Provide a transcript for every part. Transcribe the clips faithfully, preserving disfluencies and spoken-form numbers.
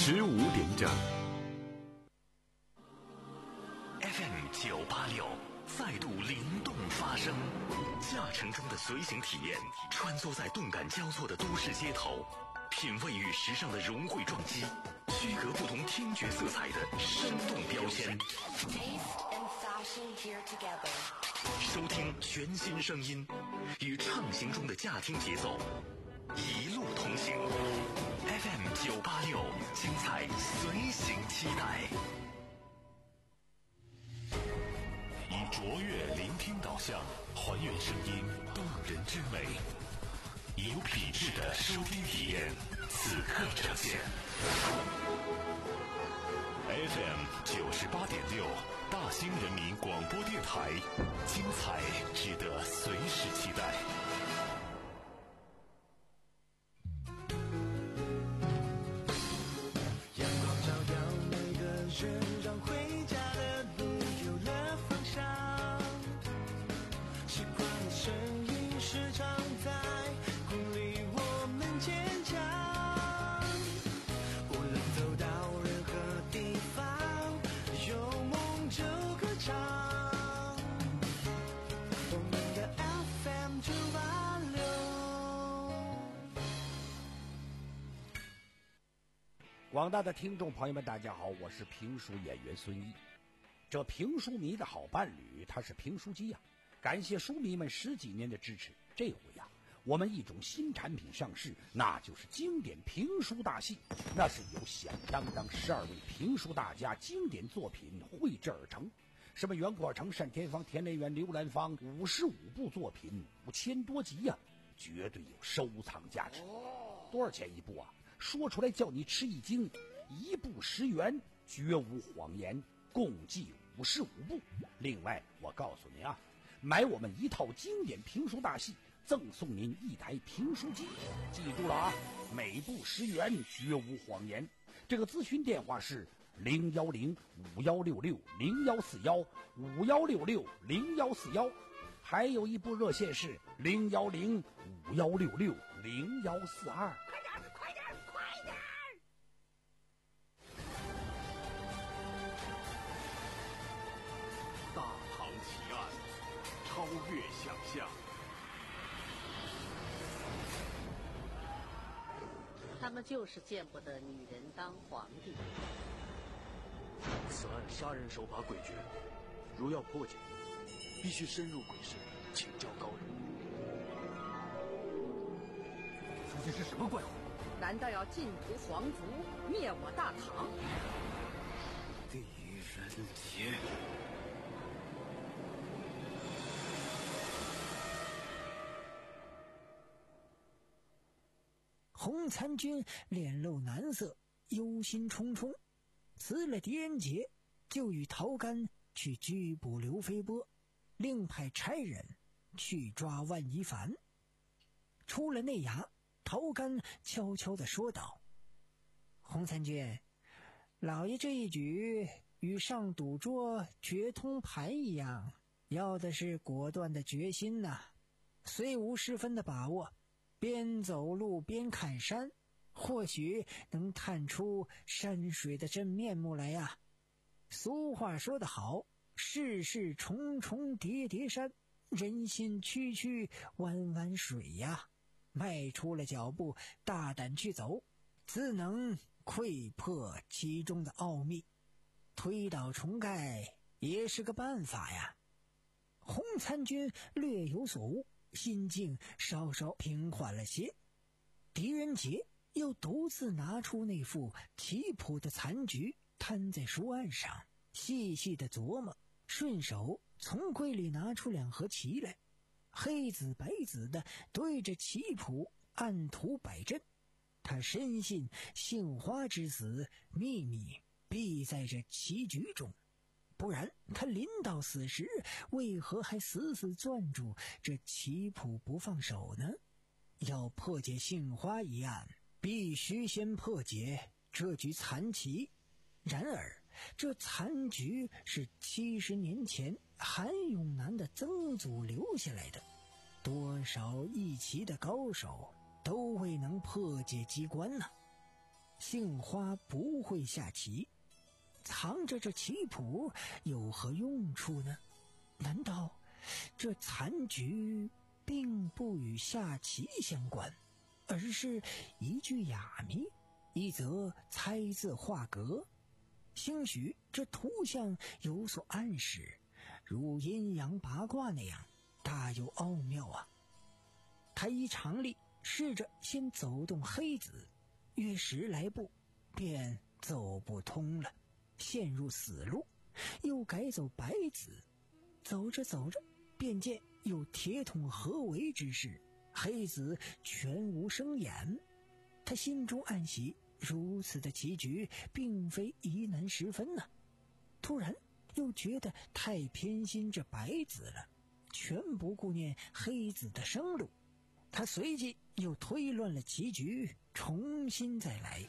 十五点整。 F M 九八六再度灵动发声，驾乘中的随行体验，穿梭在动感交错的都市街头，品味与时尚的融汇撞击，区隔不同听觉色彩的生动标签。收听全新声音，与畅行中的驾听节奏，一路同行。F M 九八六，精彩随行期待。以卓越聆听导向，还原声音动人之美，以有品质的收听体验，此刻呈现。F M 九十八点六，大兴人民广播电台，精彩值得随时期待。 阳光照耀每个人，让回家的路有了方向。习惯的声音时常在鼓励我们坚强。无论走到任何地方，有梦就歌唱。我们的 F M 九八六。 广大的听众朋友们，大家好，我是评书演员孙一。这评书迷的好伴侣，他是评书机呀、啊。感谢书迷们十几年的支持。这回呀、啊，我们一种新产品上市，那就是经典评书大戏。那是由响当当十二位评书大家经典作品绘制而成。什么袁阔成、单田芳、田连元、刘兰芳，五十五部作品，五千多集呀、啊，绝对有收藏价值。多少钱一部啊？说出来叫你吃一惊，一部十元，绝无谎言，共计五十五部。另外，我告诉您啊，买我们一套经典评书大戏，赠送您一台评书机。记住了啊，每部十元，绝无谎言。这个咨询电话是零幺零五幺六六零幺四幺五幺六六零幺四幺，还有一部热线是零幺零五幺六六零幺四二。 大唐奇案，超越想象。 他们就是见不得女人当皇帝。 此案杀人手法诡谲，如要破解，必须深入鬼市，请教高人。 究竟是什么怪物？ 难道要尽屠皇族，灭我大唐？ 狄仁杰。 洪参军脸露难色，忧心忡忡，辞了狄仁杰，就与陶干去拘捕刘飞波，另派差人去抓万一凡。出了内衙，陶干悄悄地说道：洪参军，老爷这一举与上赌桌决通盘一样，要的是果断的决心呐、啊。虽无十分的把握，边走路边看山，或许能探出山水的真面目来呀、啊。俗话说得好，世事重重叠叠山，人心曲曲弯弯水呀。迈出了脚步，大胆去走，自能窥破其中的奥秘，推倒重盖也是个办法呀。洪参军略有所悟，心境稍稍平缓了些。狄仁杰又独自拿出那副棋谱的残局，摊在书案上，细细的琢磨，顺手从柜里拿出两盒棋来，黑子白子的对着棋谱按图摆阵。他深信杏花之死秘密必在这棋局中，不然他临到死时，为何还死死攥住这棋谱不放手呢？要破解杏花一案，必须先破解这局残棋。然而这残局是七十年前韩永南的曾祖留下来的，多少一棋的高手都未能破解机关呢、啊。 杏花不会下棋，藏着这棋谱有何用处呢？难道这残局并不与下棋相关，而是一句哑谜，一则猜字画格？兴许这图像有所暗示，如阴阳八卦那样，大有奥妙啊！他依常理试着先走动黑子，约十来步便走不通了，陷入死路，又改走白子，走着走着便见有铁桶合围之势，黑子全无生眼。他心中暗喜，如此的棋局并非疑难十分呢、啊。突然又觉得太偏心这白子了，全不顾念黑子的生路。他随即又推乱了棋局，重新再来。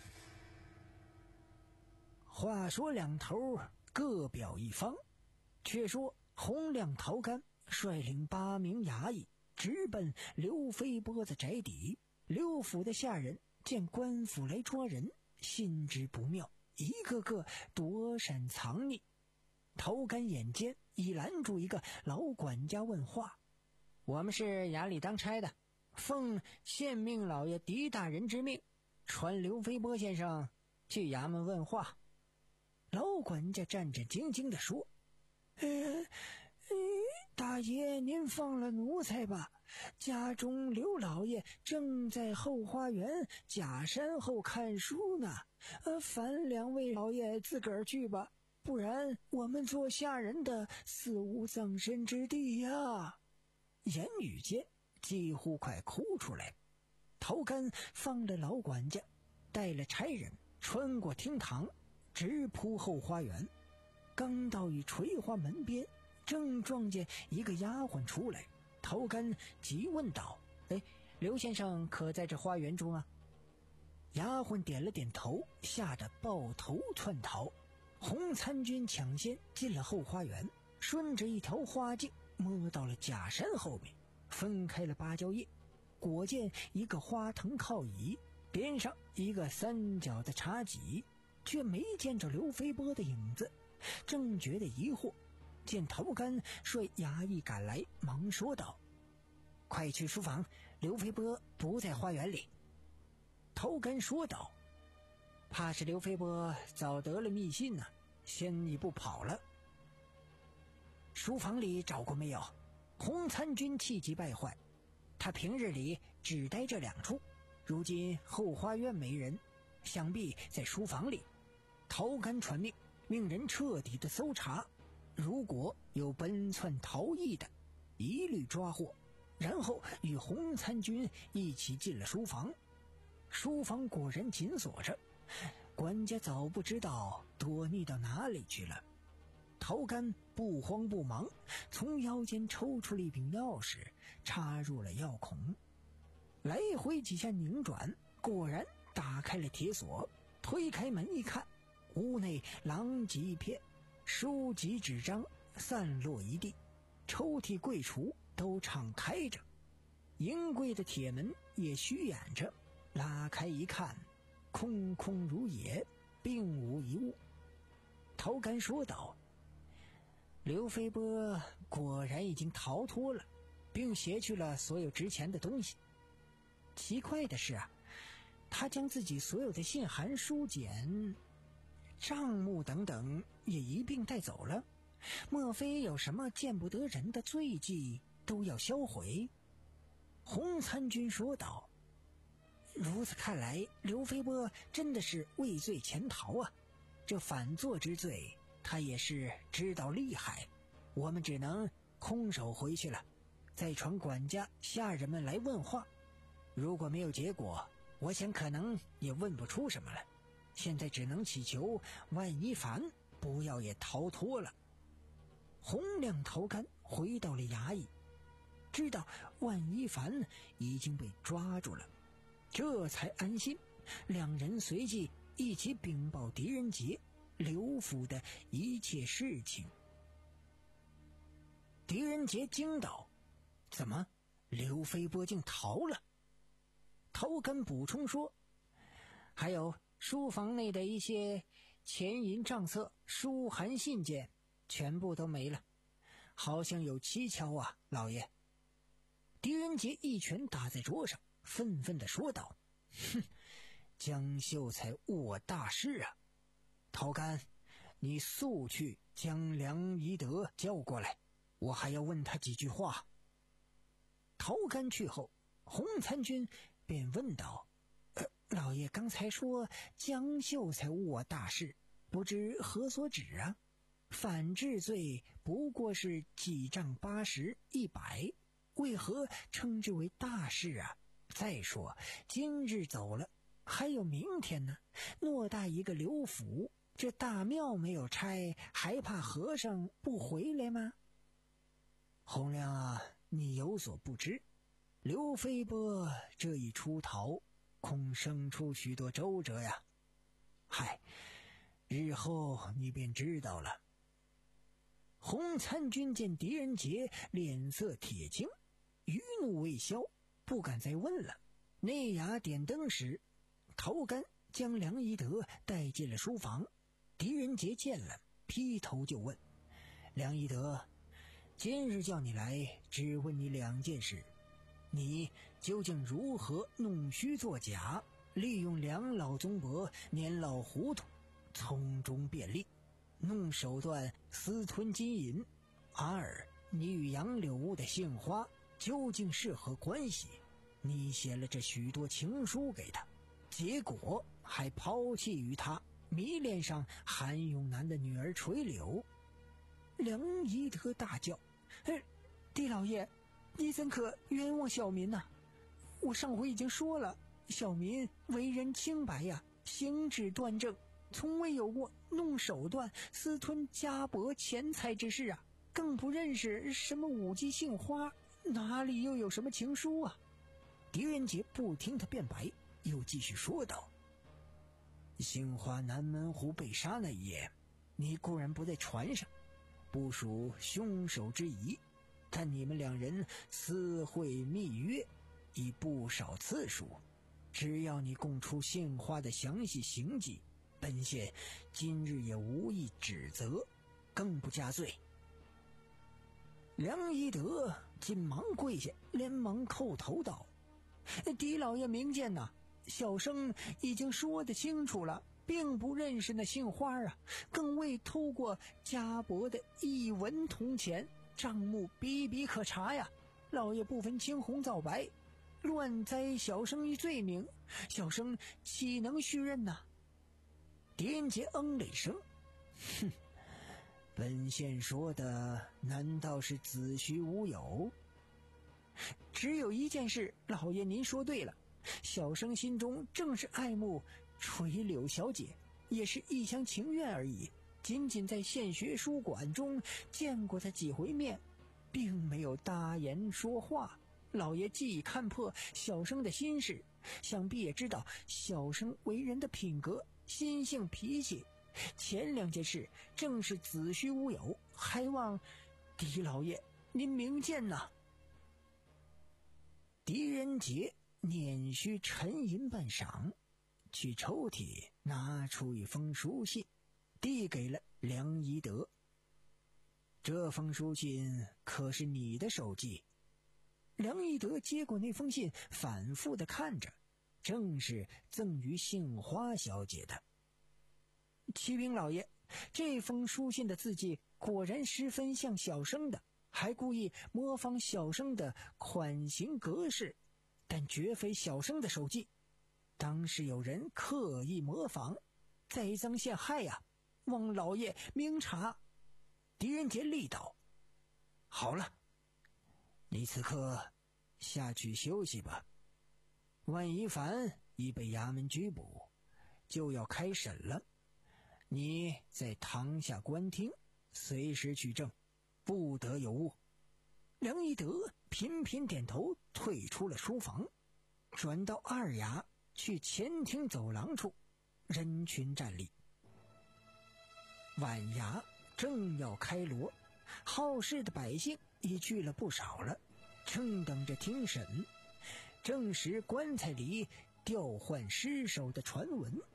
话说两头各表一方，却说洪亮、陶干率领八名衙役直奔刘飞波的宅邸。刘府的下人见官府来抓人，心知不妙，一个个躲闪藏匿。陶干眼尖，已拦住一个老管家问话：“我们是衙里当差的，奉县命老爷狄大人之命，传刘飞波先生去衙门问话。”老管家战战兢兢地说：“呃，呃，大爷您放了奴才吧，家中刘老爷正在后花园假山后看书呢，呃，烦两位老爷自个儿去吧，不然我们做下人的死无葬身之地呀。”言语间几乎快哭出来。陶干放了老管家，带了差人穿过厅堂，直扑后花园。刚到与垂花门边，正撞见一个丫鬟出来。陶干急问道：“哎，刘先生可在这花园中啊？”丫鬟点了点头，吓得抱头窜逃。洪参军抢先进了后花园，顺着一条花径摸到了假山后面，分开了芭蕉叶，果见一个花藤靠椅，边上一个三角的茶几，却没见着刘飞波的影子。正觉得疑惑，见陶干率衙役赶来，忙说道：“快去书房，刘飞波不在花园里。”陶干说道：“怕是刘飞波早得了密信呢、啊，先一步跑了。”书房里找过没有？洪参军气急败坏，他平日里只待这两处，如今后花园没人，想必在书房里。陶干传命，命人彻底的搜查，如果有奔窜逃逸的，一律抓获，然后与洪参军一起进了书房。书房果然紧锁着，管家早不知道躲匿到哪里去了。陶干不慌不忙，从腰间抽出了一柄钥匙，插入了钥孔，来回几下拧转，果然打开了铁锁。推开门一看，屋内狼藉一片，书籍纸张散落一地，抽屉柜橱都敞开着，银柜的铁门也虚掩着。拉开一看，空空如也，并无一物。陶干说道：“刘飞波果然已经逃脱了，并携去了所有值钱的东西。奇怪的是啊，他将自己所有的信函、书简、账目等等也一并带走了，莫非有什么见不得人的罪迹都要销毁？”洪参军说道：“如此看来，刘飞波真的是畏罪潜逃啊！这反作之罪，他也是知道厉害。我们只能空手回去了，再传管家下人们来问话。如果没有结果，我想可能也问不出什么来。现在只能祈求万一凡不要也逃脱了。”洪亮、陶干回到了衙役，知道万一凡已经被抓住了，这才安心。两人随即一起禀报狄仁杰刘府的一切事情。狄仁杰惊道：“怎么，刘飞波竟逃了？”陶干补充说：“还有书房内的一些钱银账册、书函信件全部都没了，好像有蹊跷啊，老爷。狄仁杰一拳打在桌上，愤愤地说道：哼，江秀才误我大事啊！陶干，你速去将梁宜德叫过来，我还要问他几句话。陶干去后，洪参军便问道：呃，老爷刚才说江秀才误我大事，不知何所指啊？反治罪不过是几丈八十一百，为何称之为大事啊？再说今日走了，还有明天呢。偌大一个刘府，这大庙没有拆，还怕和尚不回来吗？洪亮啊，你有所不知，刘飞波这一出逃，恐生出许多周折呀。嗨，日后你便知道了。洪参军见狄仁杰脸色铁青，余怒未消，不敢再问了。内衙点灯时，陶干将梁宜德带进了书房。狄仁杰见了，劈头就问：梁宜德，今日叫你来，只问你两件事，你究竟如何弄虚作假，利用梁老宗伯年老糊涂，从中便利，弄手段私吞金银？二，你与杨柳屋的杏花究竟是何关系？你写了这许多情书给他，结果还抛弃于他，迷恋上韩永南的女儿垂柳。梁宜德大叫：哎，狄老爷，你怎可冤枉小民呢、啊？我上回已经说了，小民为人清白呀，行止端正，从未有过弄手段私吞家帛钱财之事啊，更不认识什么舞姬杏花，哪里又有什么情书啊？狄仁杰不听他辩白，又继续说道：杏花南门湖被杀那一夜，你固然不在船上，不属凶手之疑，但你们两人私会密约已不少次数，只要你供出杏花的详细行迹，本县今日也无意指责，更不加罪。梁宜德紧忙跪下，连忙叩头道：狄老爷明鉴呐，小生已经说得清楚了，并不认识那杏花啊，更未偷过家帛的一文铜钱，账目比比可查呀。老爷不分青红皂白，乱栽小生一罪名，小生岂能虚认呐？狄仁杰嗯了一声，哼，本县说的难道是子虚乌有？只有一件事，老爷您说对了，小生心中正是爱慕垂柳小姐，也是一厢情愿而已，仅仅在县学书馆中见过她几回面，并没有搭言说话。老爷既已看破小生的心事，想必也知道小生为人的品格、心性、脾气，前两件事正是子虚乌有，还望狄老爷您明鉴呐。狄仁杰捻须沉吟半晌，去抽屉拿出一封书信，递给了梁宜德。这封书信可是你的手迹？梁宜德接过那封信，反复地看着，正是赠于杏花小姐的。启禀老爷，这封书信的字迹果然十分像小生的，还故意模仿小生的款行格式，但绝非小生的手迹，当是有人刻意模仿，栽赃陷害呀、啊！望老爷明察。狄仁杰力道：好了，你此刻下去休息吧。万一凡已被衙门拘捕，就要开审了，你在堂下观听，随时取证，不得有误。梁宜德频频点头，退出了书房，转到二衙去前厅走廊处，人群站立。晚衙正要开锣，好事的百姓已聚了不少了，正等着听审。正时棺材里调换尸首的传闻，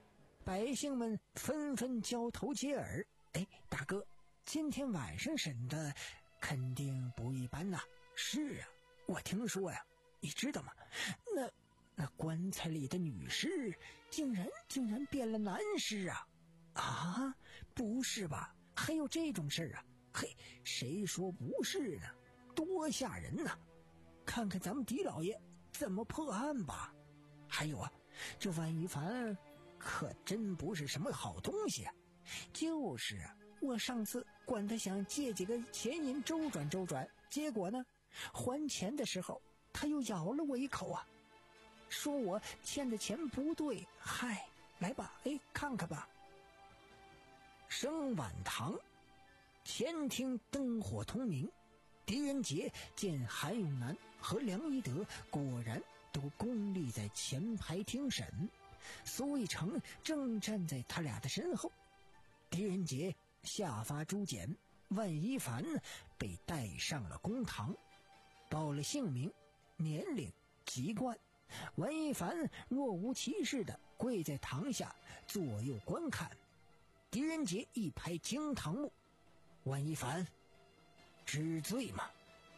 百姓们纷纷交头接耳：“哎，大哥，今天晚上审的肯定不一般呐。”“是啊，我听说呀，你知道吗？那那棺材里的女尸竟然竟然变了男尸啊！”“啊，不是吧？还有这种事儿啊？嘿，谁说不是呢？多吓人呐！看看咱们狄老爷怎么破案吧。还有啊，这万一凡可真不是什么好东西啊。就是啊，我上次管他想借几个钱银周转周转，结果呢，还钱的时候他又咬了我一口啊，说我欠的钱不对。嗨，来吧，哎，看看吧。”升晚堂，前厅灯火通明。狄仁杰见韩永南和梁一德果然都恭立在前排听审，苏一成正站在他俩的身后。狄仁杰下发朱简，万一凡被带上了公堂，报了姓名、年龄、籍贯。万一凡若无其事地跪在堂下左右观看。狄仁杰一拍惊堂木：“万一凡知罪吗？”“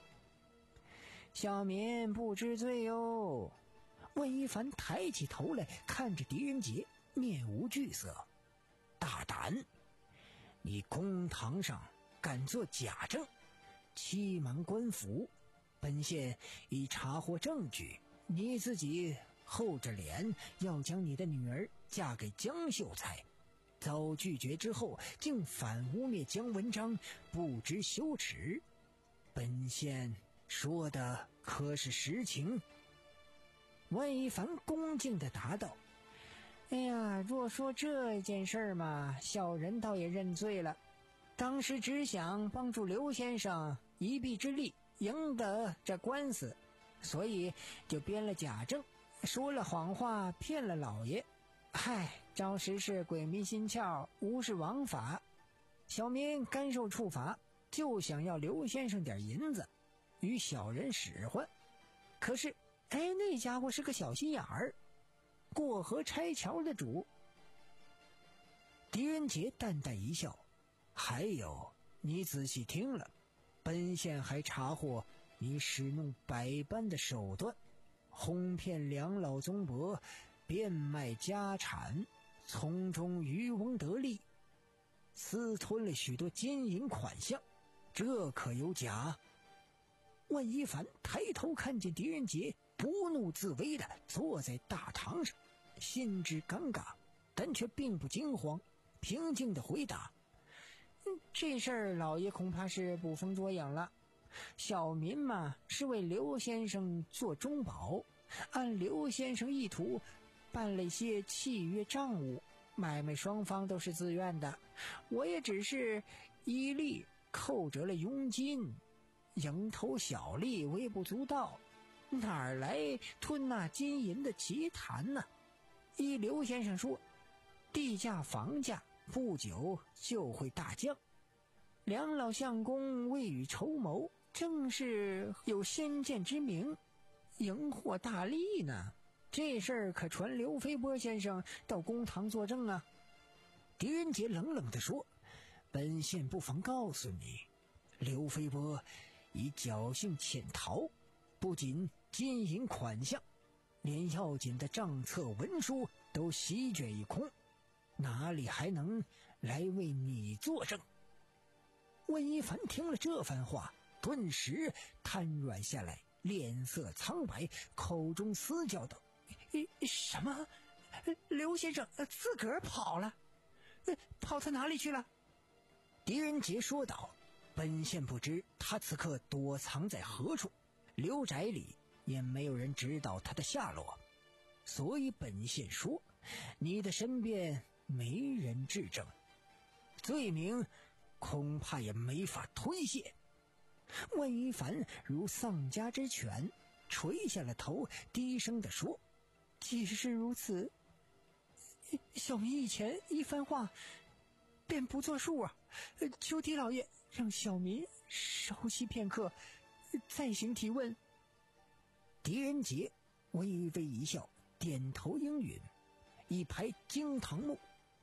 小民不知罪哟。”万一凡抬起头来看着狄仁杰，面无惧色：“大胆！你公堂上敢做假证，欺瞒官府，本县已查获证据，你自己厚着脸要将你的女儿嫁给江秀才，遭拒绝之后竟反污蔑江文章，不知羞耻，本县说的可是实情？”万一凡恭敬地答道：“哎呀，若说这件事嘛，小人倒也认罪了。当时只想帮助刘先生一臂之力赢得这官司，所以就编了假证，说了谎话，骗了老爷。嗨，招时是鬼迷心窍，无视王法，小民甘受处罚，就想要刘先生点银子与小人使唤。可是哎，那家伙是个小心眼儿，过河拆桥的主。”狄仁杰淡淡一笑：“还有，你仔细听了，本县还查获你使用百般的手段，哄骗两老宗伯，变卖家产，从中渔翁得利，私吞了许多金银款项，这可有假？”万一凡抬头看见狄仁杰不怒自威地坐在大堂上，心知尴尬，但却并不惊慌，平静地回答：“嗯，这事儿老爷恐怕是捕风捉影了。小民嘛，是为刘先生做中保，按刘先生意图办了一些契约账务，买卖双方都是自愿的，我也只是依例扣折了佣金，蝇头小利，微不足道，哪儿来吞那金银的奇谈呢？依刘先生说，地价房价不久就会大降，两老相公未雨绸缪，正是有先见之明，赢获大利呢。这事儿可传刘飞波先生到公堂作证啊。”狄仁杰冷冷地说：“本县不妨告诉你，刘飞波已侥幸潜逃，不仅金银款项，连要紧的账册文书都席卷一空，哪里还能来为你作证？”温一凡听了这番话，顿时瘫软下来，脸色苍白，口中嘶叫道：“什么？刘先生自个儿跑了？跑他哪里去了？”狄仁杰说道：“本县不知他此刻躲藏在何处，刘宅里也没有人知道他的下落，所以本县说，你的身边没人质证，罪名恐怕也没法推卸。”万一凡如丧家之犬，垂下了头，低声地说：“既是如此，小民以前一番话便不作数啊，求狄老爷让小民稍息片刻，再行提问。”狄仁杰微微一笑，点头应允，一拍惊堂木：“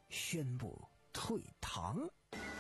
宣布退堂。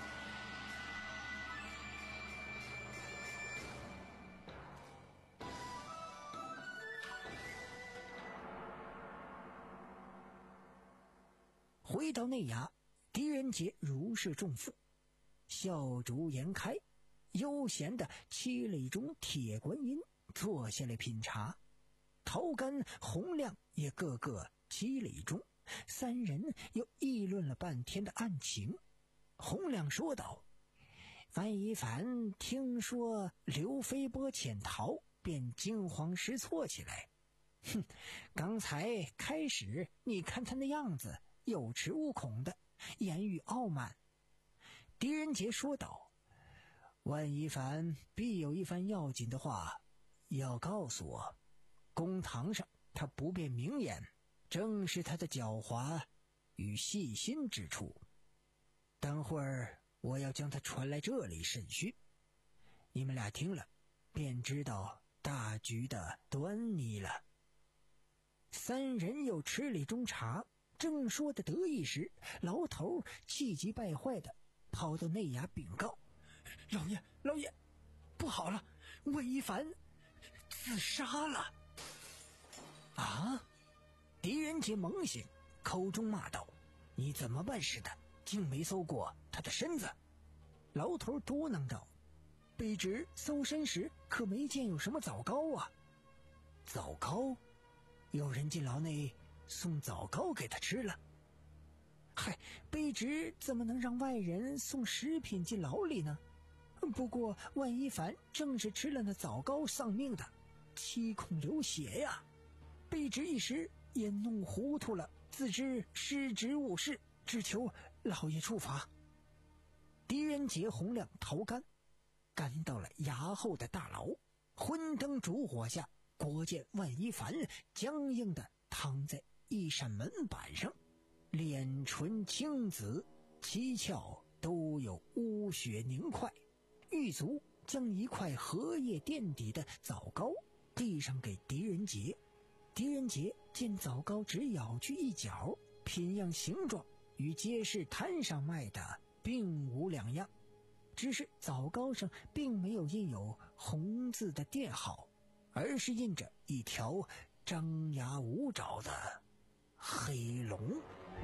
回到内衙，狄仁杰如释重负，笑逐颜开，悠闲地沏了一盅铁观音，坐下来品茶。陶干、洪亮也个个沏了一盅，三人又议论了半天的案情。洪亮说道：范一凡听说刘飞波潜逃，便惊慌失措起来。哼，刚才开始你看他那样子，有恃无恐的，言语傲慢。狄仁杰说道：万一凡必有一番要紧的话要告诉我，公堂上他不便明言，正是他的狡猾与细心之处。等会儿我要将他传来这里审讯，你们俩听了便知道大局的端倪了。三人又吃了一盅茶，正说的得意时，牢头气急败坏的跑到内衙禀告：老爷老爷，不好了，魏一凡自杀了。啊！狄仁杰猛醒，口中骂道：你怎么办事的，竟没搜过他的身子？牢头嘟囔道：卑职搜身时可没见有什么枣糕啊。枣糕？有人进牢内送枣糕给他吃了？嗨，卑职怎么能让外人送食品进牢里呢？不过万一凡正是吃了那枣糕丧命的，七孔流血呀！卑职一时也弄糊涂了，自知失职误事，只求老爷处罚。狄仁杰、洪亮、陶干赶到了衙后的大牢，昏灯烛火下，果见万一凡僵硬地躺在一扇门板上，脸唇青紫，七窍都有污血凝块。狱卒将一块荷叶垫底的枣糕递上给狄仁杰。狄仁杰见枣糕只咬去一角，品样形状与街市摊上卖的并无两样，只是枣糕上并没有印有红字的店号，而是印着一条张牙舞爪的黑龙。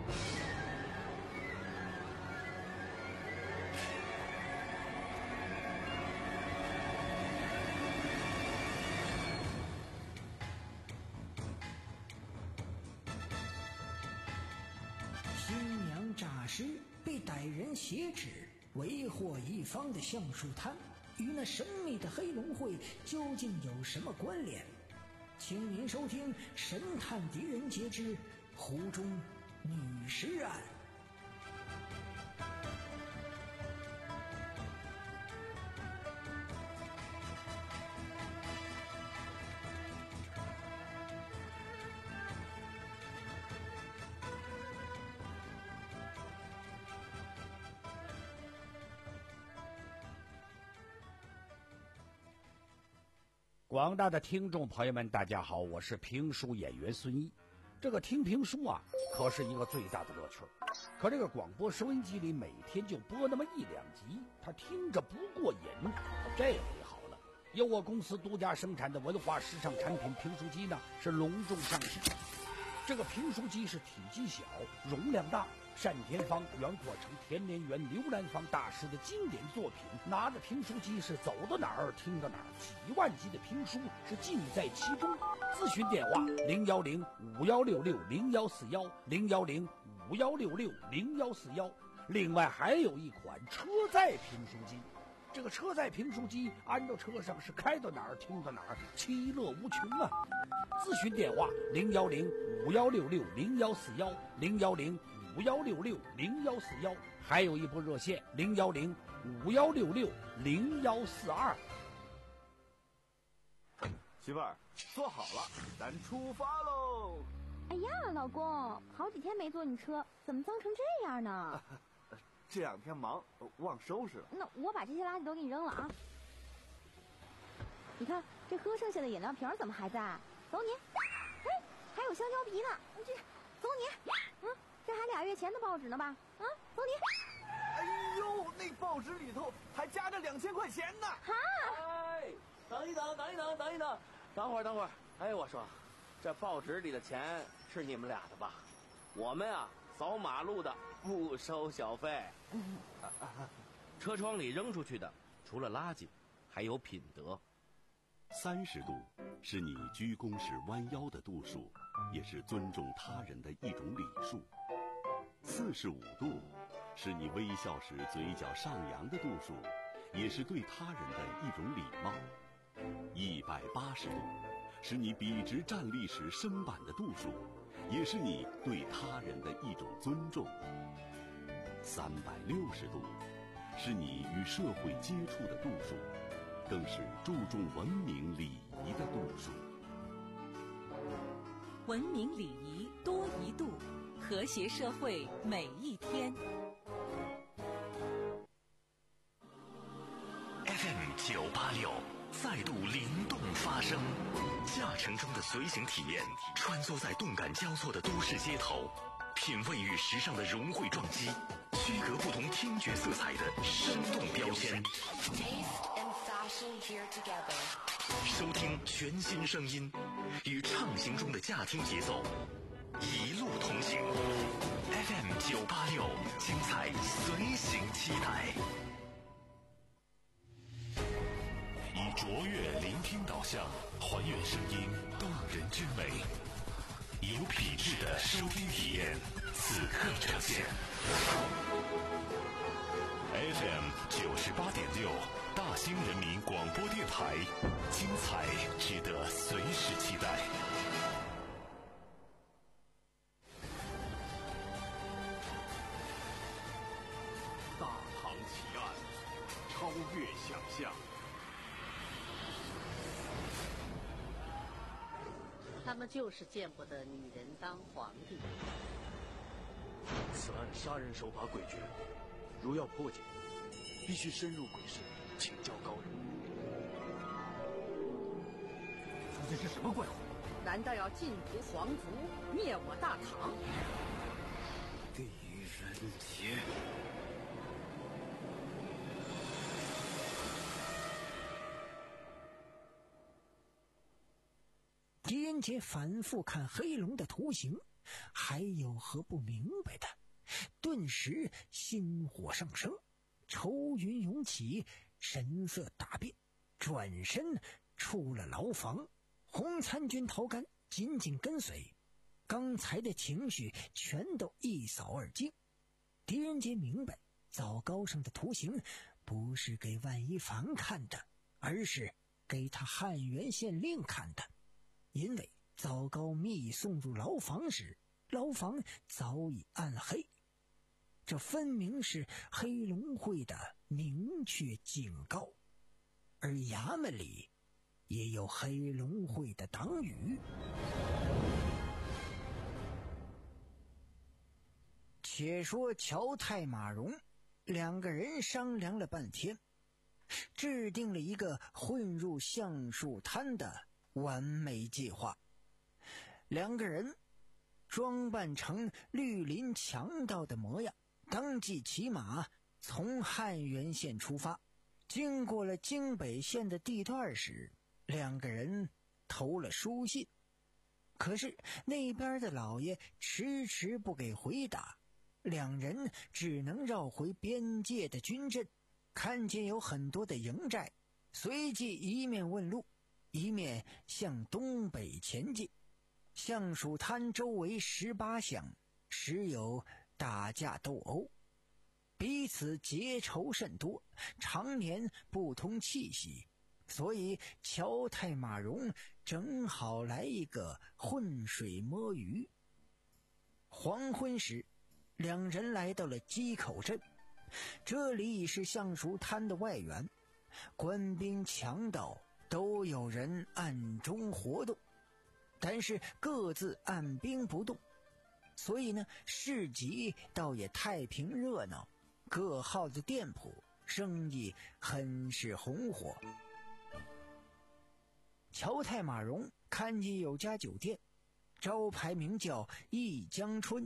新娘诈尸被歹人挟持，为祸一方的橡树滩与那神秘的黑龙会究竟有什么关联？请您收听《神探狄仁杰之湖中女尸案》。 广大的听众朋友们，大家好，我是评书演员孙一。这个听评书啊，可是一个最大的乐趣。可这个广播收音机里每天就播那么一两集，他听着不过瘾。这回好了，由我公司独家生产的文化时尚产品评书机呢，是隆重上市。这个评书机是体积小，容量大，单田芳、袁阔成、田连元、刘兰芳大师的经典作品，拿着评书机是走到哪儿听到哪儿，几万集的评书是尽在其中。咨询电话零幺零五幺六六零幺四幺零幺零五幺六六零幺四幺。另外还有一款车载评书机，这个车载评书机安到车上是开到哪儿听到哪儿，其乐无穷啊！咨询电话零幺零五幺六六零幺四幺零幺零五幺六六零幺四幺，还有一部热线零幺零五幺六六零幺四二。 媳妇儿，坐好了，咱出发喽！ 哎呀，老公，好几天没坐你车，怎么脏成这样呢？ 这两天忙，忘收拾了。 那我把这些垃圾都给你扔了啊！你看这喝剩下的饮料瓶怎么还在？走你！哎，还有香蕉皮呢！这，走你！嗯，这还俩月前的报纸呢吧？啊，走你！ 哎呦，那报纸里头还夹着两千块钱呢！ 哈！ 哎，等一等，等一等，等一等，等会儿，等会儿。哎，我说，这报纸里的钱是你们俩的吧？我们啊，扫马路的不收小费。车窗里扔出去的，除了垃圾，还有品德。 三十度是你鞠躬时弯腰的度数，也是尊重他人的一种礼数。四十五度是你微笑时嘴角上扬的度数，也是对他人的一种礼貌。一百八十度是你笔直站立时身板的度数，也是你对他人的一种尊重。三百六十度是你与社会接触的度数，更是注重文明礼仪的度数。 文明礼仪多一度，和谐社会每一天。 F M 九八六再度灵动发声，驾乘中的随行体验，穿梭在动感交错的都市街头，品味与时尚的融汇撞击，区隔不同听觉色彩的生动标签。收听全新声音，与畅行中的驾听节奏，一路同行。F M 九八六，精彩随行期待。以卓越聆听导向，还原声音动人之美，有品质的收听体验，此刻呈现。F M 九十八点六，大兴人民广播电台，精彩值得随时期待。 大唐奇案，超越想象。 他们就是见不得女人当皇帝。 此案杀人手法诡谲，如要破解，必须深入鬼市，请教高人。 究竟是什么怪物？ 难道要尽服皇族，灭我大唐？ 狄仁杰。 狄仁杰反复看黑龙的图形，还有何不明白的？顿时心火上升，愁云涌起，神色大变，转身出了牢房。红参军陶干紧紧跟随，刚才的情绪全都一扫而尽。狄仁杰明白，枣糕上的图形不是给万一凡看的，而是给他汉元县令看的。因为枣糕密送入牢房时，牢房早已暗黑，这分明是黑龙会的明确警告，而衙门里也有黑龙会的党羽。且说乔太马荣两个人商量了半天，制定了一个混入橡树滩的完美计划。两个人装扮成绿林强盗的模样，当即骑马从汉源县出发。经过了京北县的地段时，两个人投了书信，可是那边的老爷迟迟不给回答，两人只能绕回边界的军阵，看见有很多的营寨，随即一面问路，一面向东北前进。橡树滩周围十八乡时有打架斗殴，彼此结仇甚多，常年不通气息，所以乔太马荣正好来一个浑水摸鱼。黄昏时，两人来到了鸡口镇，这里已是橡树滩的外缘，官兵强盗都有人暗中活动，但是各自按兵不动，所以呢，市集倒也太平热闹，各号的店铺生意很是红火。乔太马荣看见有家酒店，招牌名叫一江春，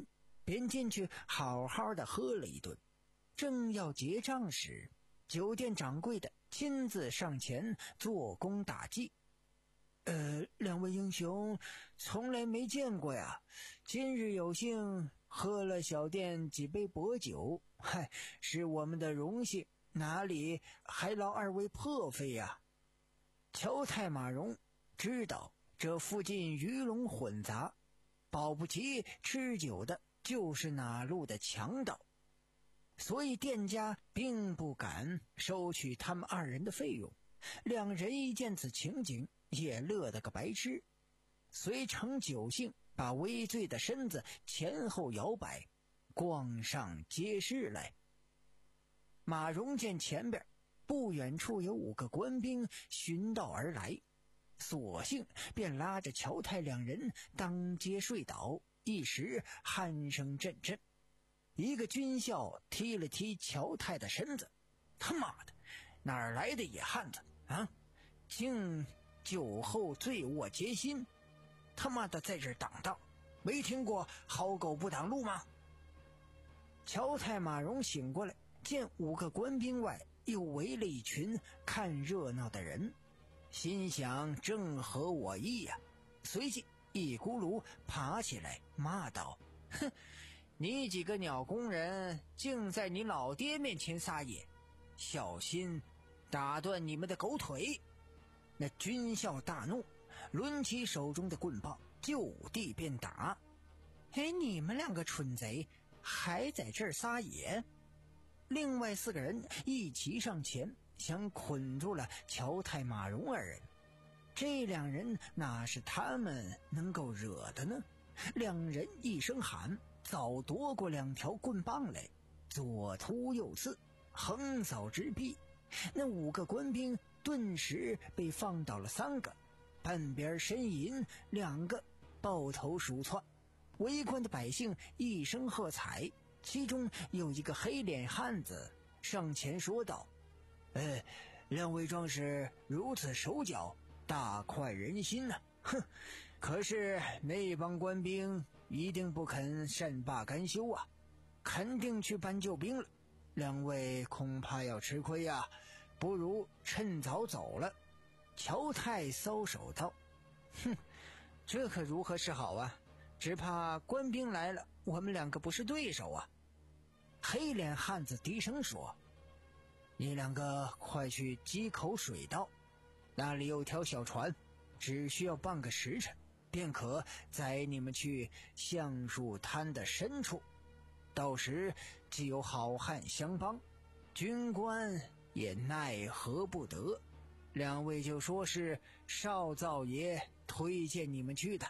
便进去好好的喝了一顿。正要结账时，酒店掌柜的亲自上前做工大计。呃，两位英雄从来没见过呀，今日有幸喝了小店几杯薄酒，嗨，是我们的荣幸，哪里还劳二位破费呀？乔太马荣知道这附近鱼龙混杂，保不齐吃酒的就是哪路的强盗，所以店家并不敢收取他们二人的费用。两人一见此情景，也乐得个白痴，遂乘酒兴，把微醉的身子前后摇摆，逛上街市来。马荣见前边不远处有五个官兵寻道而来，索性便拉着乔太两人当街睡倒，一时鼾声阵阵。一个军校踢了踢乔太的身子，他妈的，哪儿来的野汉子啊？竟酒后醉卧街心，他妈的在这儿挡道，没听过好狗不挡路吗？乔太马荣醒过来，见五个官兵外又围了一群看热闹的人，心想正合我意呀、啊，随即一咕噜爬起来骂道：哼，你几个鸟工人竟在你老爹面前撒野，小心打断你们的狗腿！那军校大怒，抡起手中的棍棒就地便打。哎，你们两个蠢贼还在这儿撒野！另外四个人一齐上前，想捆住了乔太马荣二人。这两人哪是他们能够惹的呢？两人一声喊，早夺过两条棍棒来，左突右刺，横扫直逼。那五个官兵顿时被放倒了三个，半边呻吟，两个抱头鼠窜。围观的百姓一声喝彩，其中有一个黑脸汉子上前说道：呃，两位壮士如此手脚，大快人心啊！哼，可是那帮官兵一定不肯善罢甘休啊，肯定去搬救兵了，两位恐怕要吃亏呀、啊，不如趁早走了。乔太搔首道：哼，这可如何是好啊，只怕官兵来了，我们两个不是对手啊。黑脸汉子低声说：你两个快去鸡口水道，那里有条小船，只需要半个时辰便可载你们去橡树滩的深处，到时既有好汉相帮，军官也奈何不得。两位就说是少灶爷推荐你们去的。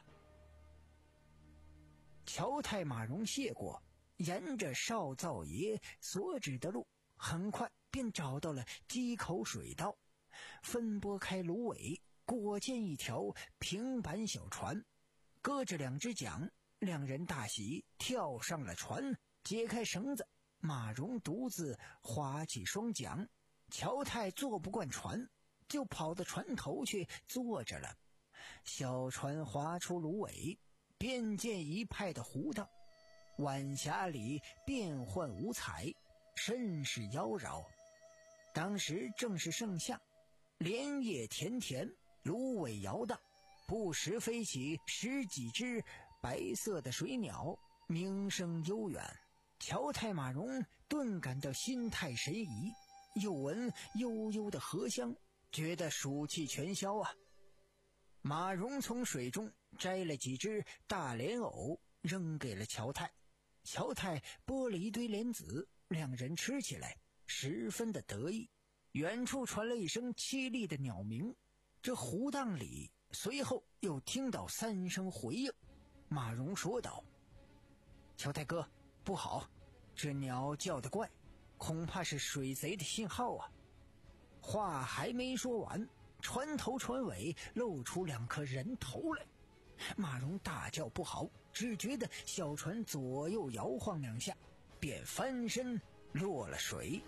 乔太马荣谢过，沿着少灶爷所指的路，很快便找到了鸡口水道，分拨开芦苇，果见一条平板小船，搁着两只桨，两人大喜，跳上了船，解开绳子，马荣独自划起双桨。乔太坐不惯船，就跑到船头去坐着了。小船划出芦苇，便见一派的湖道，晚霞里变幻五彩，甚是妖娆。当时正是盛夏，莲叶田田，芦苇摇荡，不时飞起十几只白色的水鸟，鸣声悠远。乔太马荣顿感到心态神怡，又闻悠悠的荷香，觉得暑气全消啊。马荣从水中摘了几只大莲藕，扔给了乔太。乔太剥了一堆莲子，两人吃起来十分的得意。远处传来一声凄厉的鸟鸣，这湖荡里随后又听到三声回应。马荣说道：乔太哥，不好，这鸟叫得怪，恐怕是水贼的信号啊。话还没说完，船头船尾露出两颗人头来。马荣大叫不好，只觉得小船左右摇晃两下，便翻身落了水。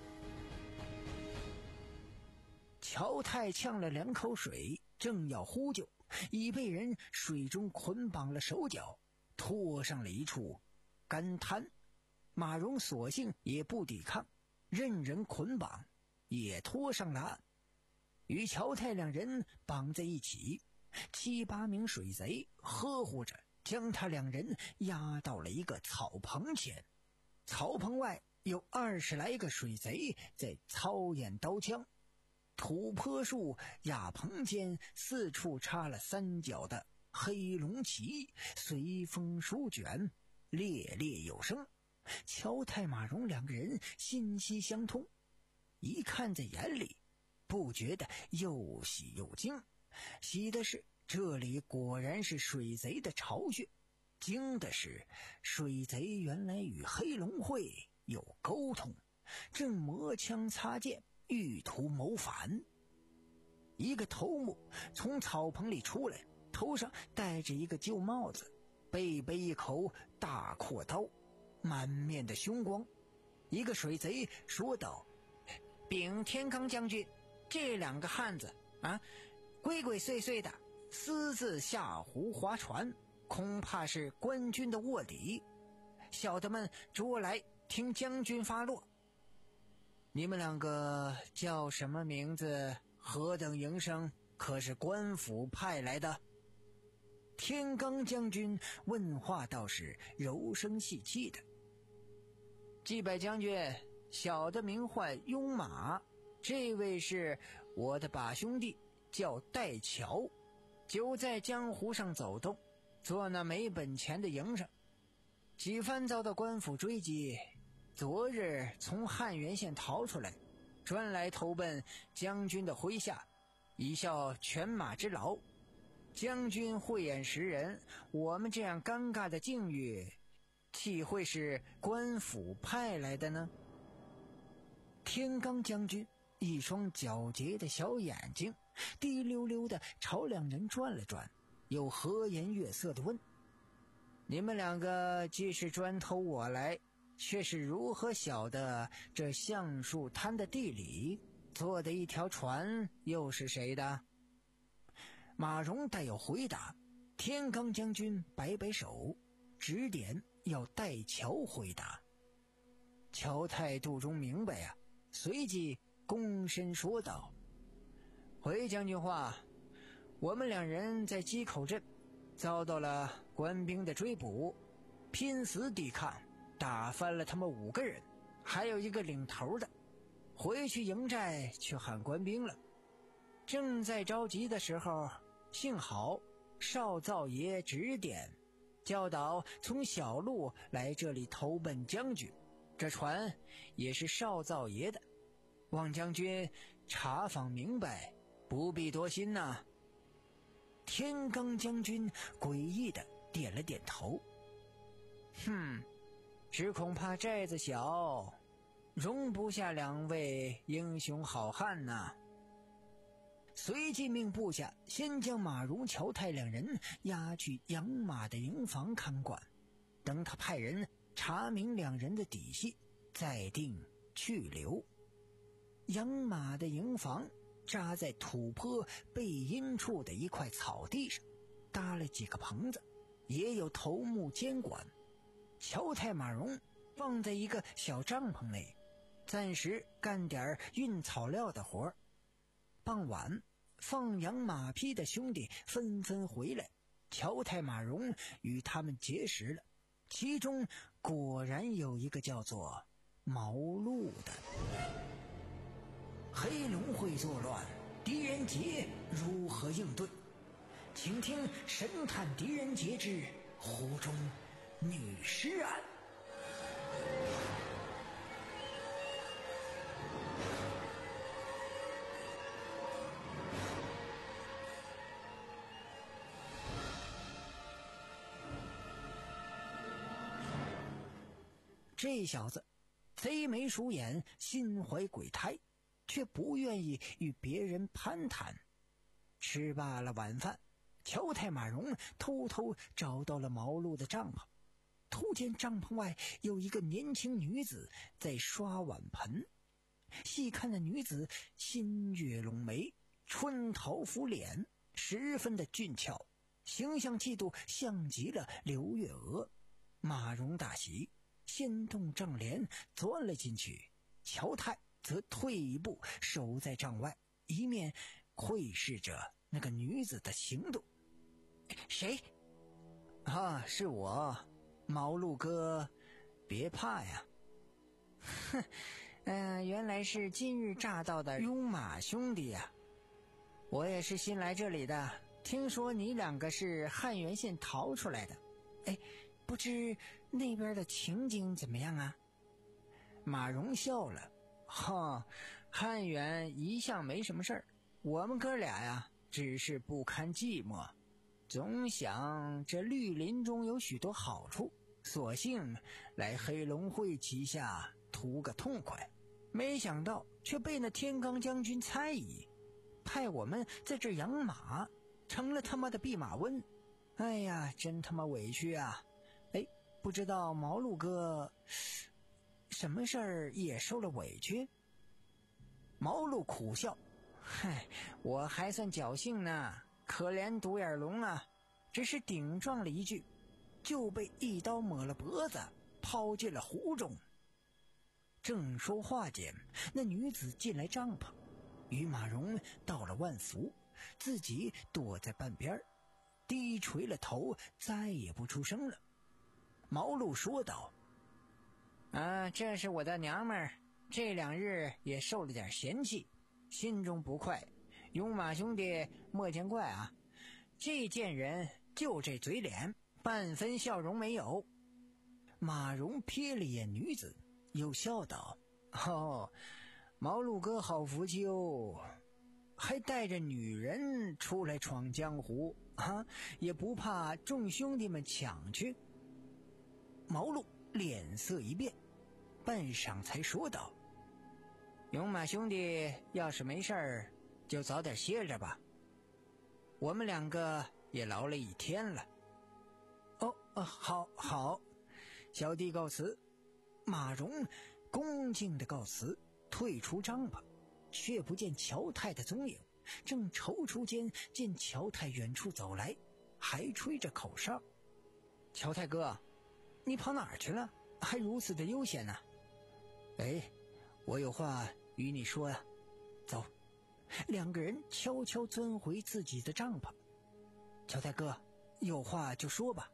乔太呛了两口水，正要呼救，已被人水中捆绑了手脚，拖上了一处干瘫。马蓉索性也不抵抗，任人捆绑，也拖上了岸，与乔太两人绑在一起。七八名水贼呵护着，将他两人押到了一个草棚前。草棚外有二十来个水贼在操演刀枪，土坡树瓦棚间四处插了三角的黑龙旗，随风舒卷，猎猎有声。乔太马蓉两个人心息相通，一看在眼里，不觉得又喜又惊。喜的是这里果然是水贼的巢穴，惊的是水贼原来与黑龙会有沟通，正磨枪擦剑，欲图谋反。一个头目从草棚里出来，头上戴着一个旧帽子，背背一口大阔刀，满面的凶光。一个水贼说道：禀天罡将军，这两个汉子啊，鬼鬼祟祟的私自下湖划船，恐怕是官军的卧底，小的们捉来听将军发落。你们两个叫什么名字？何等营生？可是官府派来的？天罡将军问话倒是柔声细气的。祭拜将军，小的名唤雍马，这位是我的把兄弟，叫戴乔，就在江湖上走动，做那没本钱的营生。几番遭到官府追击，昨日从汉源县逃出来，专来投奔将军的麾下，以效犬马之劳。将军慧眼识人，我们这样尴尬的境遇，岂会是官府派来的呢？天罡将军一双皎洁的小眼睛滴溜溜的朝两人转了转，又和颜悦色地问：你们两个既是专投我来，却是如何晓得这橡树滩的地理？坐的一条船又是谁的？马蓉待要回答，天罡将军摆摆手，指点要戴乔回答。乔太肚中明白啊，随即躬身说道：回将军话，我们两人在鸡口镇遭到了官兵的追捕，拼死抵抗，打翻了他们五个人，还有一个领头的。回去营寨去喊官兵了，正在着急的时候，幸好少灶爷指点教导从小路来这里投奔将军，这船也是少灶爷的，望将军查访明白，不必多心呐、啊。天罡将军诡异的点了点头，哼，只恐怕寨子小，容不下两位英雄好汉呐、啊。随即命部下先将马蓉、乔太两人押去养马的营房看管，等他派人查明两人的底细，再定去留。养马的营房扎在土坡背阴处的一块草地上，搭了几个棚子，也有头目监管。乔太、马蓉放在一个小帐篷内，暂时干点运草料的活。傍晚，放养马匹的兄弟纷纷回来，乔太、马蓉与他们结识了，其中果然有一个叫做毛路的。黑龙会作乱，狄仁杰如何应对？请听神探狄仁杰之湖中女尸案。这小子贼眉鼠眼，心怀鬼胎，却不愿意与别人攀谈。吃罢了晚饭，乔太、马蓉偷偷找到了毛路的帐篷，突见帐篷外有一个年轻女子在刷碗盆。细看那女子新月拢眉，春桃拂脸，十分的俊俏，形象气度像极了刘月娥。 马荣大喜，先动帐帘钻了进去，乔太则退一步守在帐外，一面窥视着那个女子的行动。谁？啊，是我，毛路哥，别怕呀。哼，嗯、呃，原来是今日乍到的拥马兄弟呀、啊。我也是新来这里的，听说你两个是汉源县逃出来的，哎，不知那边的情景怎么样啊？马荣笑了，哈，汉源一向没什么事儿，我们哥俩呀，只是不堪寂寞，总想这绿林中有许多好处，索性来黑龙会旗下图个痛快，没想到却被那天罡将军猜疑，派我们在这养马，成了他妈的弼马温。哎呀，真他妈委屈啊！哎，不知道毛路哥什么事儿也受了委屈？毛路苦笑，嗨，我还算侥幸呢，可怜独眼龙啊，只是顶撞了一句，就被一刀抹了脖子，抛进了湖中。正说话间，那女子进来帐篷，与马荣道了万福，自己躲在半边，低垂了头，再也不出声了。毛路说道：啊，这是我的娘们儿，这两日也受了点嫌弃，心中不快，拥马兄弟莫见怪啊，这贱人就这嘴脸，半分笑容没有。马荣瞥了眼女子，又笑道：哦，毛路哥好福气哦，还带着女人出来闯江湖啊，也不怕众兄弟们抢去。毛路脸色一变，半晌才说道：勇马兄弟要是没事儿，就早点歇着吧，我们两个也劳了一天了。哦，哦好好，小弟告辞。马荣恭敬的告辞，退出帐篷，却不见乔太的踪影。正踌躇间，见乔太远处走来，还吹着口哨。乔太哥，你跑哪儿去了？还如此的悠闲呢、啊？哎，我有话与你说呀、啊。走。两个人悄悄钻回自己的帐篷。乔太哥，有话就说吧。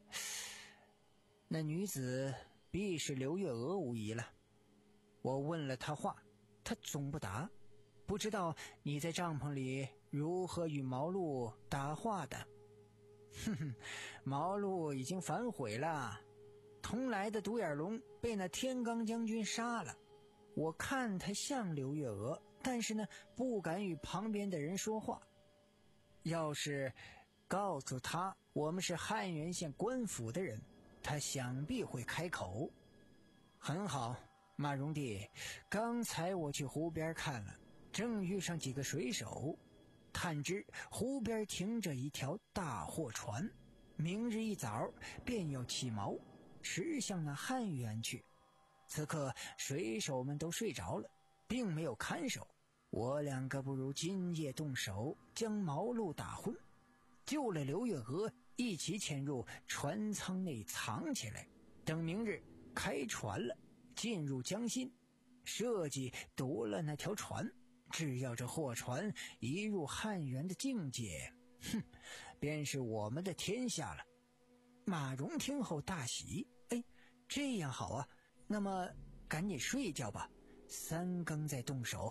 那女子必是刘月娥无疑了。我问了她话，她总不答。不知道你在帐篷里如何与毛路答话的？哼哼，毛路已经反悔了。同来的独眼龙被那天罡将军杀了。我看他像刘月娥，但是呢，不敢与旁边的人说话。要是告诉他我们是汉源县官府的人，他想必会开口。很好，马荣弟，刚才我去湖边看了，正遇上几个水手，探知湖边停着一条大货船，明日一早便要起锚，驶向那汉源去。此刻水手们都睡着了，并没有看守。我两个不如今夜动手，将毛路打昏，救了刘月娥，一起潜入船舱内藏起来，等明日开船了，进入江心，设计夺了那条船。只要这货船一入汉源的境界，哼，便是我们的天下了。马荣听后大喜，哎，这样好啊，那么赶紧睡觉吧，三更再动手。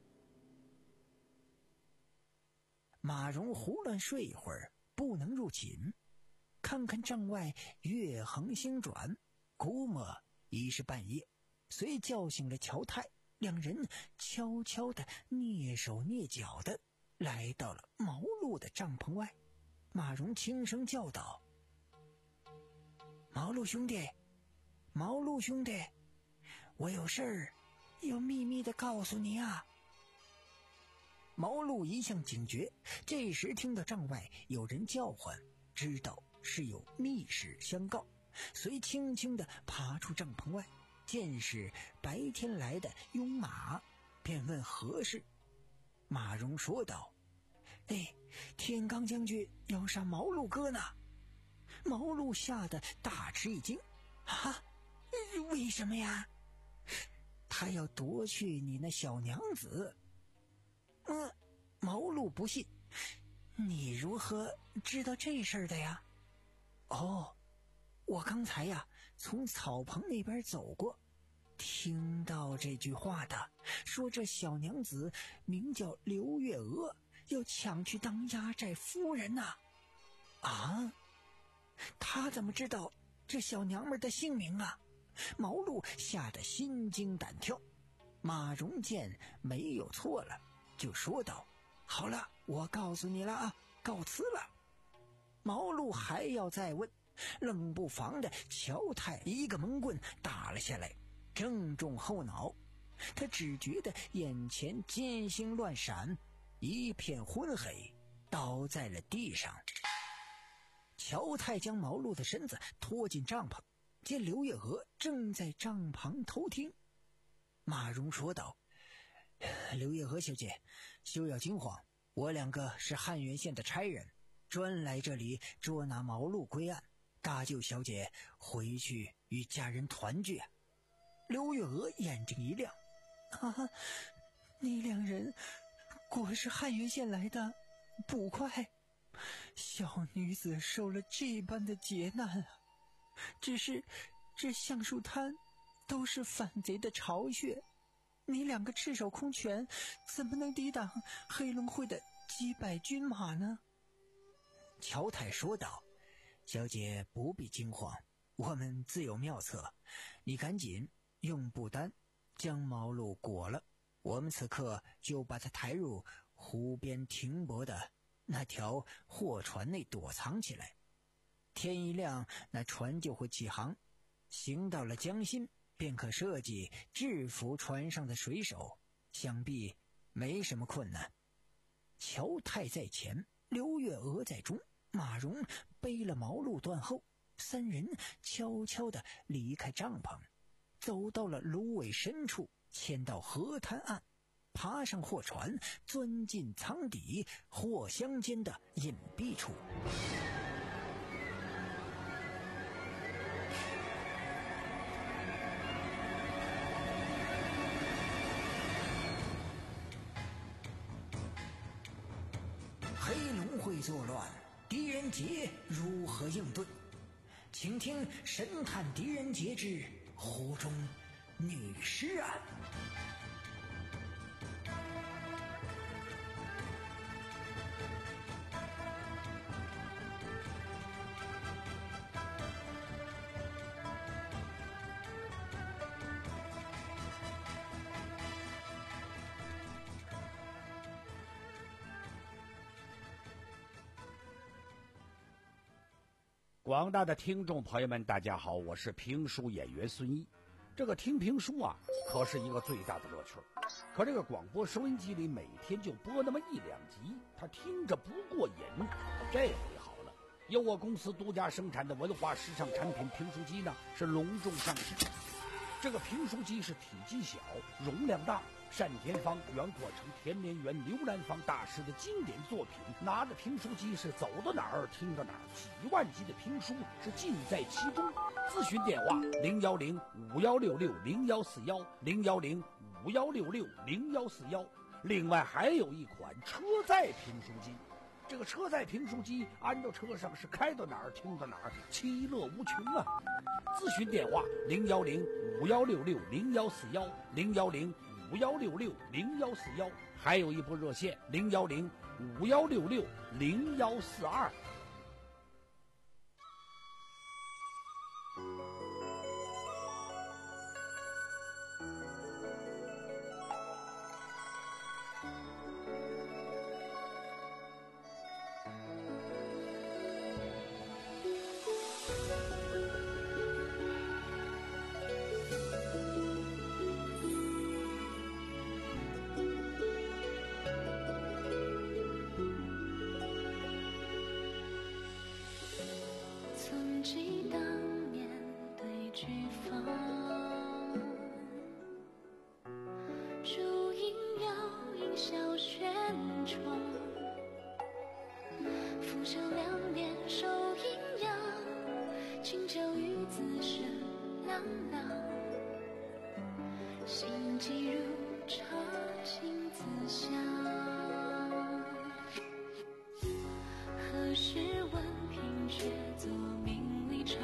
马荣胡乱睡一会儿，不能入寝，看看帐外月横星转，估摸已是半夜，遂叫醒了乔太。两人悄悄地蹑手蹑脚地来到了毛路的帐篷外。马荣轻声叫道：毛路兄弟，毛路兄弟，我有事儿要秘密地告诉你啊。毛路一向警觉，这时听到帐外有人叫唤，知道是有密事相告，遂轻轻地爬出帐篷外，见是白天来的拥马，便问何事。马荣说道：哎，天罡将军要杀毛路哥呢。 毛路吓得大吃一惊，啊，为什么呀？他要夺去你那小娘子。嗯，毛路不信，你如何知道这事儿的呀？哦，我刚才呀从草棚那边走过，听到这句话的，说这小娘子名叫刘月娥，要抢去当压寨夫人呐、啊！啊，他怎么知道这小娘们的姓名啊？毛路吓得心惊胆跳。马荣见没有错了，就说道：好了，我告诉你了啊，告辞了。毛路还要再问，冷不防的乔太一个闷棍打了下来，正中后脑。他只觉得眼前金星乱闪，一片昏黑，倒在了地上。乔太将毛路的身子拖进帐篷，见刘月娥正在帐旁偷听。马荣说道：刘月娥小姐，休要惊慌，我两个是汉源县的差人，专来这里捉拿毛路归案，搭救小姐回去与家人团聚。刘月娥眼睛一亮：啊，你两人果是汉源县来的，捕快，小女子受了这般的劫难啊！只是这橡树滩都是反贼的巢穴，你两个赤手空拳，怎么能抵挡黑龙会的几百军马呢？乔太说道：小姐不必惊慌，我们自有妙策，你赶紧用布单将毛路裹了，我们此刻就把他抬入湖边停泊的那条货船内躲藏起来。天一亮，那船就会起航，行到了江心，便可设计制服船上的水手，想必没什么困难。乔太在前，刘月娥在中，马荣背了毛路断后，三人悄悄地离开帐篷，走到了芦苇深处，迁到河滩岸，爬上货船，钻进舱底货箱间的隐蔽处。黑龙会作乱，狄仁杰如何应对？请听神探狄仁杰之湖中女尸案。 广大的听众朋友们，大家好，我是评书演员孙一。这个听评书啊，可是一个最大的乐趣。可这个广播收音机里每天就播那么一两集，他听着不过瘾。这回好了，由我公司独家生产的文化时尚产品评书机呢，是隆重上市。这个评书机是体积小，容量大，单田芳、袁阔成、田连元、刘兰芳大师的经典作品，拿着评书机是走到哪儿听到哪儿，几万集的评书是尽在其中。咨询电话零幺零五幺六六零幺四幺零幺零五幺六六零幺四幺。另外还有一款车载评书机，这个车载评书机安到车上是开到哪儿听到哪儿，其乐无穷啊！咨询电话零幺零五幺六六零幺四幺零幺零五幺六六零幺四幺，还有一部热线零幺零五幺六六零幺四二。 浮生两年手阴阳， 轻巧与自身朗朗，心悸如潮，心自香。何时闻平却作名利场？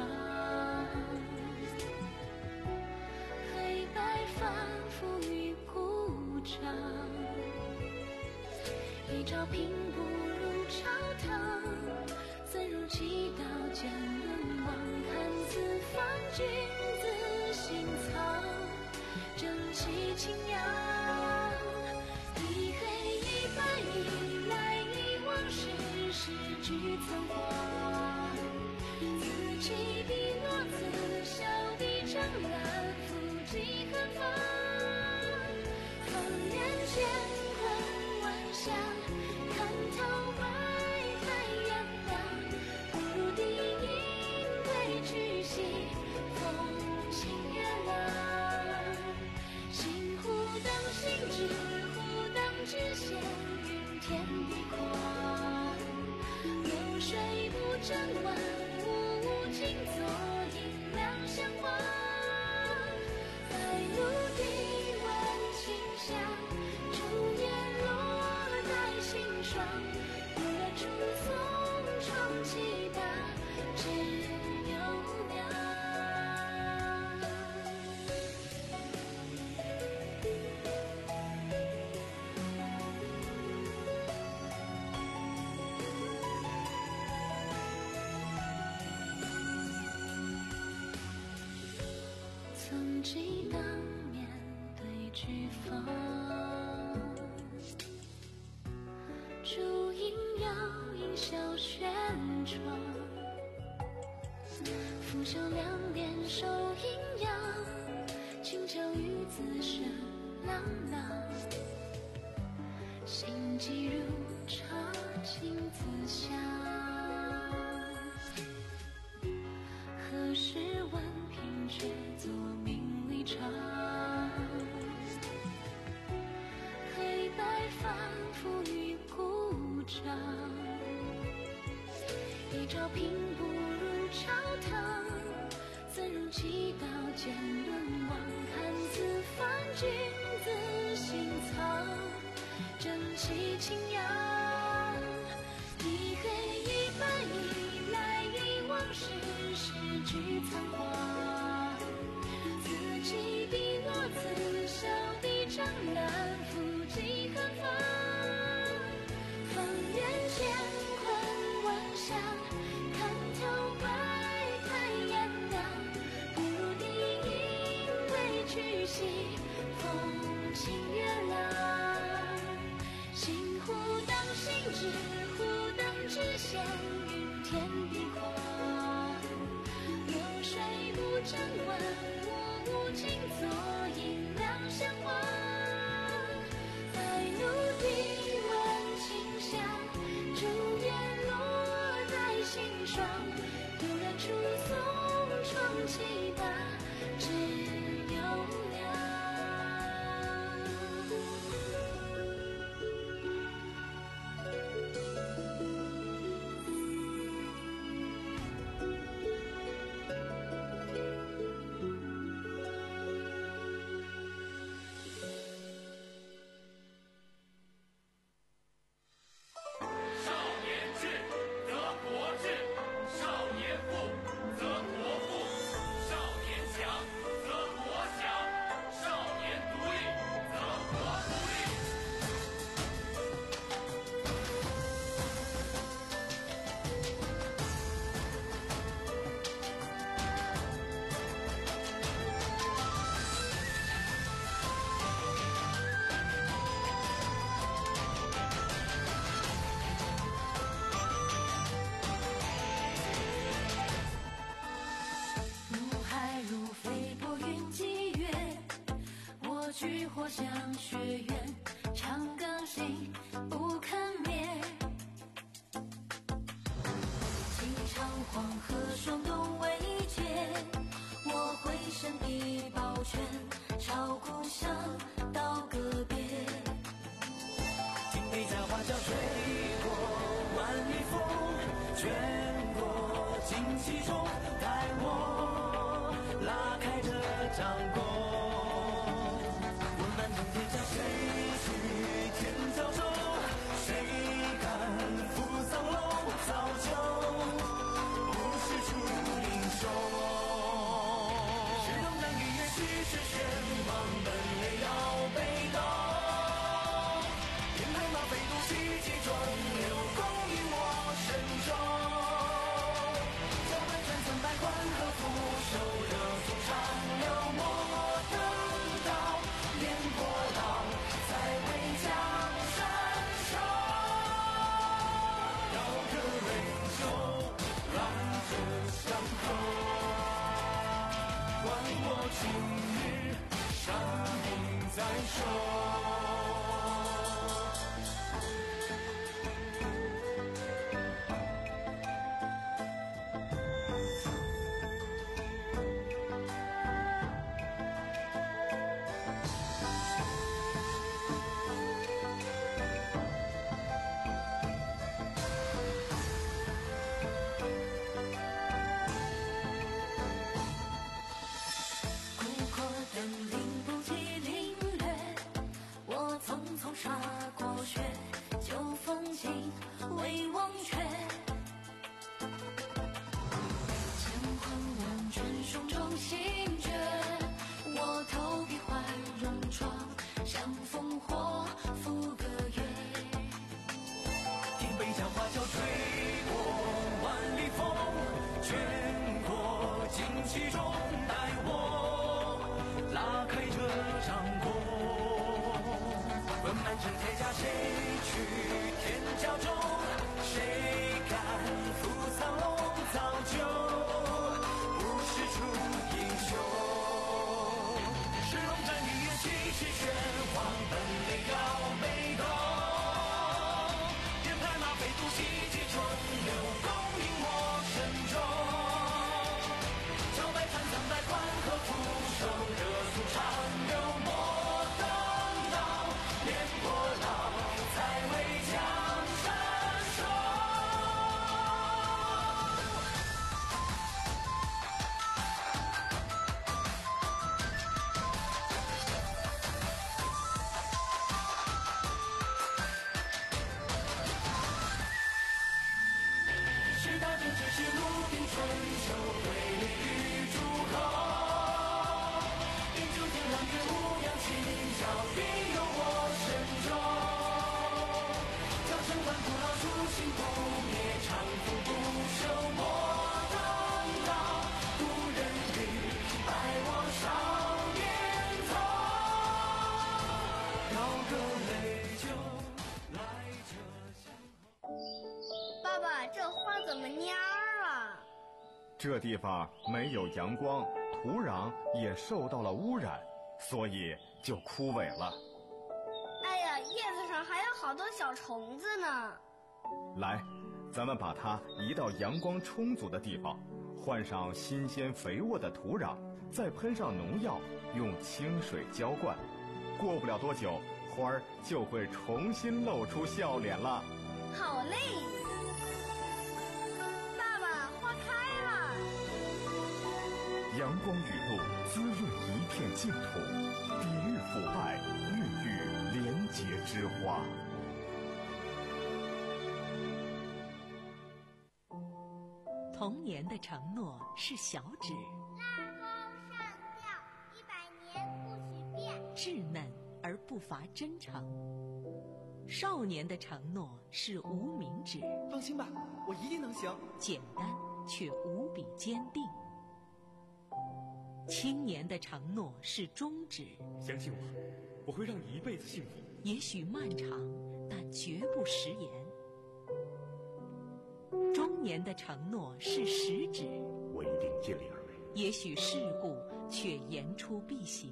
黑白反复于故障，一朝平步入朝堂，怎如祈祷间沦亡？看自放君子心藏，正气清扬。一黑一白，一来一往，世事俱曾黄。自起笔落，自笑笔张兰，复几何方？放眼乾坤万象，看透百态阳荡。不如低吟对曲兮，风清月朗。心忽当心知，忽当知险，云天地狂。流水不争万物无尽，作阴凉相望。白露滴闻清香，竹叶落带心霜。忽然出松窗起大知有娘。曾记当面对句方，烛影摇影小轩窗。拂袖两点手阴阳，轻巧与自身朗朗。心悸如潮，心自香。何时闻平却作名利场？黑白反复于故障，一朝平步入朝堂，怎如祈祷间沦亡？看自放君子心藏，正气清扬。一黑一白，一来一往，世事俱曾黄。自起笔落，自笑笔张兰，复几何方？放眼乾坤万象，看透百态阳荡。不如低吟对曲兮，风清月朗。心忽当心知，忽当知险，云天地狂。流水不争万物无尽，作阴凉相望。白露滴闻清香，竹叶落带心霜。忽然出松窗起大知有娘。炬火向学院，长岗心不堪灭。几场黄河霜冻未结，我回身一抱拳，朝故乡道个别。 听你家花轿吹过万里风，卷过旌旗中，带我这地方没有阳光，土壤也受到了污染，所以就枯萎了。 哎呀，叶子上还有好多小虫子呢。 来，咱们把它移到阳光充足的地方，换上新鲜肥沃的土壤，再喷上农药，用清水浇灌。过不了多久，花儿就会重新露出笑脸了。 好嘞！ 阳光雨露滋润一片净土，抵御腐败，孕育廉洁之花。 童年的承诺是小指， 拉钩上吊，一百年不许变， 稚嫩而不乏真诚。少年的承诺是无名指， 放心吧，我一定能行。 简单却无比坚定。青年的承诺是中指， 相信我，我会让你一辈子幸福。 也许漫长，但绝不食言。中年的承诺是食指， 我一定尽力而为。 也许世故，却言出必行。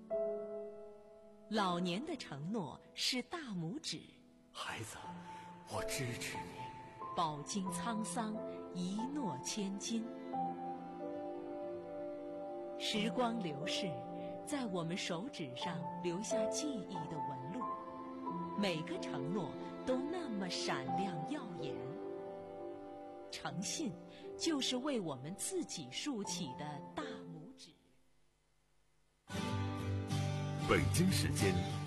老年的承诺是大拇指， 孩子，我支持你。 饱经沧桑，一诺千金。时光流逝，在我们手指上留下记忆的纹路，每个承诺都那么闪亮耀眼。诚信就是为我们自己竖起的大拇指。 北京时间